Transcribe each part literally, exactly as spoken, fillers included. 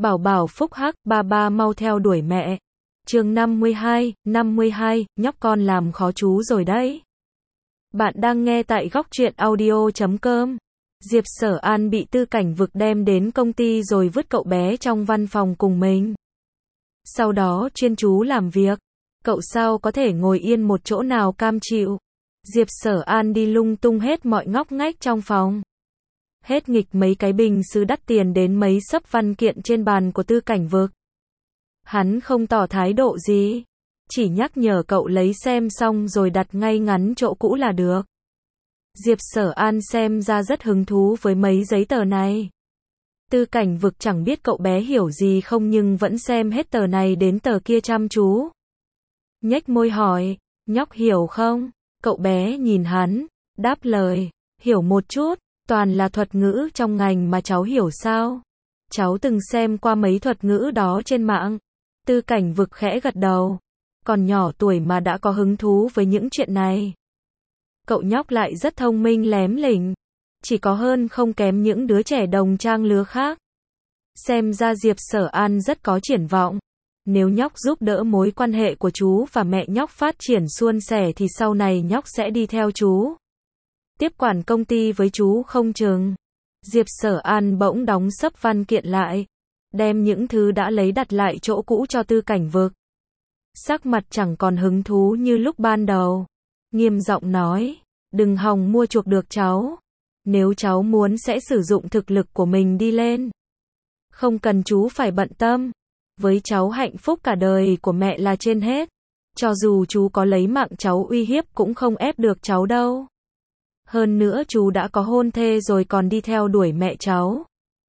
Bảo bảo phúc hắc, ba ba mau theo đuổi mẹ. Chương năm mươi hai, năm mươi hai, nhóc con làm khó chú rồi đấy. Bạn đang nghe tại góc truyện audio chấm com. Diệp Sở An bị Tư Cảnh Vực đem đến công ty rồi vứt cậu bé trong văn phòng cùng mình. Sau đó chuyên chú làm việc. Cậu sao có thể ngồi yên một chỗ nào cam chịu. Diệp Sở An đi lung tung hết mọi ngóc ngách trong phòng. Hết nghịch mấy cái bình sứ đắt tiền đến mấy xấp văn kiện trên bàn của Tư Cảnh Vực. Hắn không tỏ thái độ gì, chỉ nhắc nhở cậu lấy xem xong rồi đặt ngay ngắn chỗ cũ là được. Diệp Sở An xem ra rất hứng thú với mấy giấy tờ này. Tư Cảnh Vực chẳng biết cậu bé hiểu gì không nhưng vẫn xem hết tờ này đến tờ kia chăm chú. Nhếch môi hỏi, nhóc hiểu không? Cậu bé nhìn hắn, đáp lời, hiểu một chút, toàn là thuật ngữ trong ngành mà cháu hiểu sao? Cháu từng xem qua mấy thuật ngữ đó trên mạng. Tư Cảnh Vực khẽ gật đầu. Còn nhỏ tuổi mà đã có hứng thú với những chuyện này. Cậu nhóc lại rất thông minh lém lỉnh. Chỉ có hơn không kém những đứa trẻ đồng trang lứa khác. Xem ra Diệp Sở An rất có triển vọng. Nếu nhóc giúp đỡ mối quan hệ của chú và mẹ nhóc phát triển suôn sẻ thì sau này nhóc sẽ đi theo chú. Tiếp quản công ty với chú không chừng. Diệp Sở An bỗng đóng xấp văn kiện lại. Đem những thứ đã lấy đặt lại chỗ cũ cho Tư Cảnh Vực. Sắc mặt chẳng còn hứng thú như lúc ban đầu. Nghiêm giọng nói, đừng hòng mua chuộc được cháu. Nếu cháu muốn sẽ sử dụng thực lực của mình đi lên. Không cần chú phải bận tâm. Với cháu hạnh phúc cả đời của mẹ là trên hết. Cho dù chú có lấy mạng cháu uy hiếp cũng không ép được cháu đâu. Hơn nữa chú đã có hôn thê rồi còn đi theo đuổi mẹ cháu.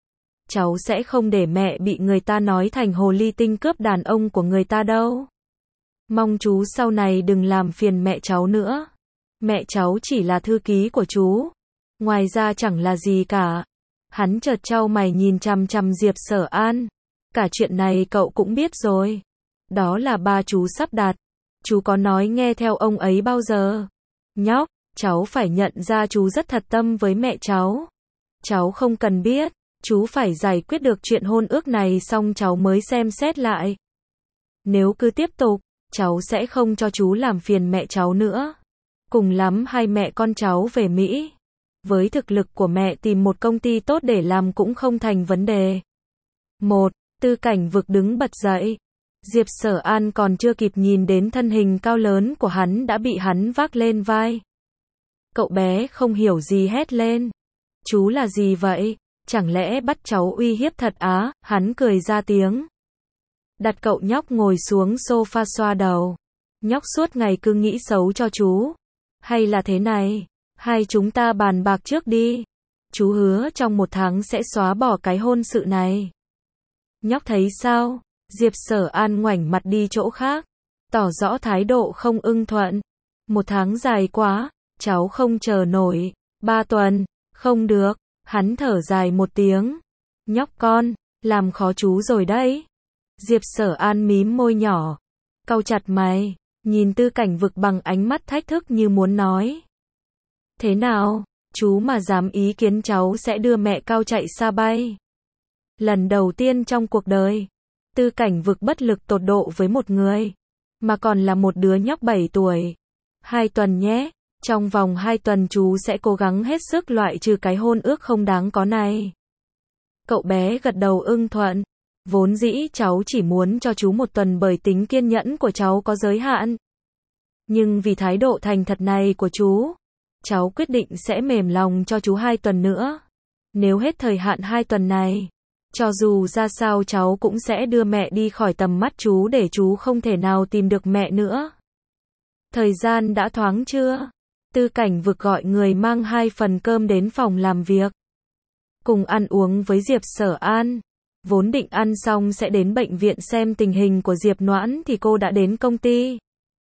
Cháu sẽ không để mẹ bị người ta nói thành hồ ly tinh cướp đàn ông của người ta đâu. Mong chú sau này đừng làm phiền mẹ cháu nữa. Mẹ cháu chỉ là thư ký của chú. Ngoài ra chẳng là gì cả. Hắn chợt chau mày nhìn chằm chằm Diệp Sở An. Cả chuyện này cậu cũng biết rồi. Đó là ba chú sắp đặt. Chú có nói nghe theo ông ấy bao giờ? Nhóc, cháu phải nhận ra chú rất thật tâm với mẹ cháu. Cháu không cần biết. Chú phải giải quyết được chuyện hôn ước này xong cháu mới xem xét lại. Nếu cứ tiếp tục, cháu sẽ không cho chú làm phiền mẹ cháu nữa. Cùng lắm hai mẹ con cháu về Mỹ. Với thực lực của mẹ tìm một công ty tốt để làm cũng không thành vấn đề. Một, Tư Cảnh Vực đứng bật dậy. Diệp Sở An còn chưa kịp nhìn đến thân hình cao lớn của hắn đã bị hắn vác lên vai. Cậu bé không hiểu gì hét lên. Chú là gì vậy? Chẳng lẽ bắt cháu uy hiếp thật á? Hắn cười ra tiếng. Đặt cậu nhóc ngồi xuống sofa xoa đầu. Nhóc suốt ngày cứ nghĩ xấu cho chú. Hay là thế này, hai chúng ta bàn bạc trước đi. Chú hứa trong một tháng sẽ xóa bỏ cái hôn sự này. Nhóc thấy sao? Diệp Sở An ngoảnh mặt đi chỗ khác. Tỏ rõ thái độ không ưng thuận. Một tháng dài quá, cháu không chờ nổi. Ba tuần, không được. Hắn thở dài một tiếng. Nhóc con, làm khó chú rồi đấy. Diệp Sở An mím môi nhỏ. Cau chặt mày, nhìn Tư Cảnh Vực bằng ánh mắt thách thức như muốn nói. Thế nào, chú mà dám ý kiến cháu sẽ đưa mẹ cao chạy xa bay. Lần đầu tiên trong cuộc đời, Tư Cảnh Vực bất lực tột độ với một người. Mà còn là một đứa nhóc bảy tuổi. Hai tuần nhé. Trong vòng hai tuần chú sẽ cố gắng hết sức loại trừ cái hôn ước không đáng có này. Cậu bé gật đầu ưng thuận. Vốn dĩ cháu chỉ muốn cho chú một tuần bởi tính kiên nhẫn của cháu có giới hạn. Nhưng vì thái độ thành thật này của chú, cháu quyết định sẽ mềm lòng cho chú hai tuần nữa. Nếu hết thời hạn hai tuần này, cho dù ra sao cháu cũng sẽ đưa mẹ đi khỏi tầm mắt chú để chú không thể nào tìm được mẹ nữa. Thời gian đã thoáng chưa? Tư Cảnh Vực gọi người mang hai phần cơm đến phòng làm việc. Cùng ăn uống với Diệp Sở An. Vốn định ăn xong sẽ đến bệnh viện xem tình hình của Diệp Noãn thì cô đã đến công ty.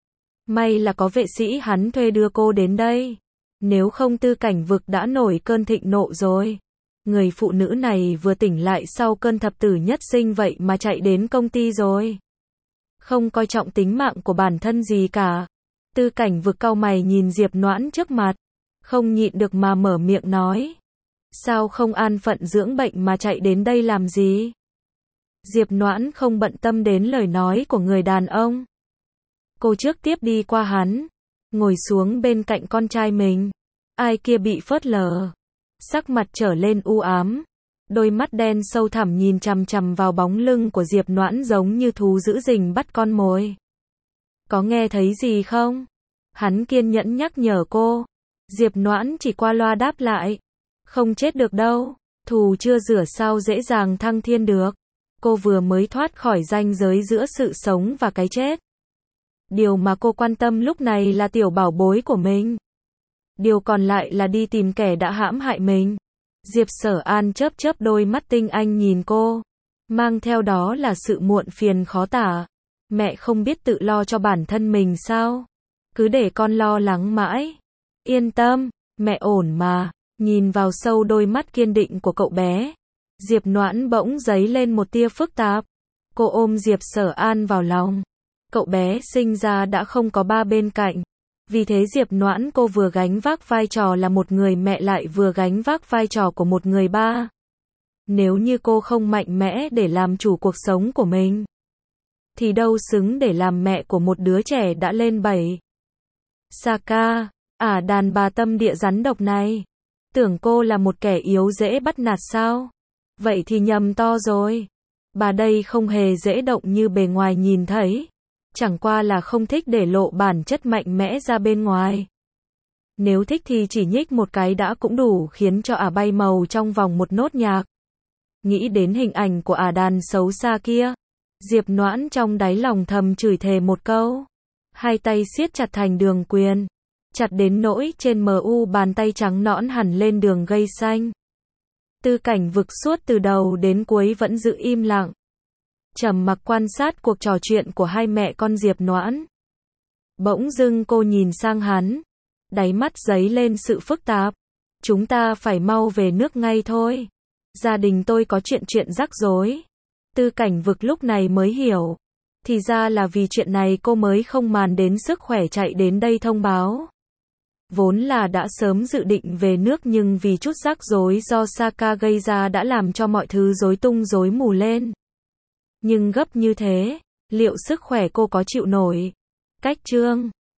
May là có vệ sĩ hắn thuê đưa cô đến đây. Nếu không Tư Cảnh Vực đã nổi cơn thịnh nộ rồi. Người phụ nữ này vừa tỉnh lại sau cơn thập tử nhất sinh vậy mà chạy đến công ty rồi. Không coi trọng tính mạng của bản thân gì cả. Tư Cảnh Vực cau mày nhìn Diệp Noãn trước mặt. Không nhịn được mà mở miệng nói. Sao không an phận dưỡng bệnh mà chạy đến đây làm gì? Diệp Noãn không bận tâm đến lời nói của người đàn ông. Cô trước tiếp đi qua hắn, ngồi xuống bên cạnh con trai mình. Ai kia bị phớt lờ. Sắc mặt trở lên u ám. Đôi mắt đen sâu thẳm nhìn chằm chằm vào bóng lưng của Diệp Noãn giống như thú giữ rình bắt con mồi. Có nghe thấy gì không? Hắn kiên nhẫn nhắc nhở cô. Diệp Noãn chỉ qua loa đáp lại. Không chết được đâu. Thù chưa rửa sao dễ dàng thăng thiên được. Cô vừa mới thoát khỏi ranh giới giữa sự sống và cái chết. Điều mà cô quan tâm lúc này là tiểu bảo bối của mình. Điều còn lại là đi tìm kẻ đã hãm hại mình. Diệp Sở An chớp chớp đôi mắt tinh anh nhìn cô. Mang theo đó là sự muộn phiền khó tả. Mẹ không biết tự lo cho bản thân mình sao? Cứ để con lo lắng mãi. Yên tâm, mẹ ổn mà. Nhìn vào sâu đôi mắt kiên định của cậu bé. Diệp Noãn bỗng dấy lên một tia phức tạp. Cô ôm Diệp Sở An vào lòng. Cậu bé sinh ra đã không có ba bên cạnh. Vì thế Diệp Noãn cô vừa gánh vác vai trò là một người mẹ lại vừa gánh vác vai trò của một người ba. Nếu như cô không mạnh mẽ để làm chủ cuộc sống của mình, thì đâu xứng để làm mẹ của một đứa trẻ đã lên bảy. Saka, ả đàn bà tâm địa rắn độc này. Tưởng cô là một kẻ yếu dễ bắt nạt sao? Vậy thì nhầm to rồi. Bà đây không hề dễ động như bề ngoài nhìn thấy. Chẳng qua là không thích để lộ bản chất mạnh mẽ ra bên ngoài. Nếu thích thì chỉ nhích một cái đã cũng đủ khiến cho ả bay màu trong vòng một nốt nhạc. Nghĩ đến hình ảnh của ả đàn xấu xa kia, Diệp Noãn trong đáy lòng thầm chửi thề một câu. Hai tay siết chặt thành đường quyền. Chặt đến nỗi trên mu bàn tay trắng nõn hẳn lên đường gây xanh. Tư Cảnh Vực suốt từ đầu đến cuối vẫn giữ im lặng. Trầm mặc quan sát cuộc trò chuyện của hai mẹ con Diệp Noãn. Bỗng dưng cô nhìn sang hắn. Đáy mắt dấy lên sự phức tạp. Chúng ta phải mau về nước ngay thôi. Gia đình tôi có chuyện chuyện rắc rối. Tư Cảnh Vực lúc này mới hiểu. Thì ra là vì chuyện này cô mới không màng đến sức khỏe chạy đến đây thông báo. Vốn là đã sớm dự định về nước nhưng vì chút rắc rối do Saka gây ra đã làm cho mọi thứ rối tung rối mù lên. Nhưng gấp như thế, liệu sức khỏe cô có chịu nổi? Cách chương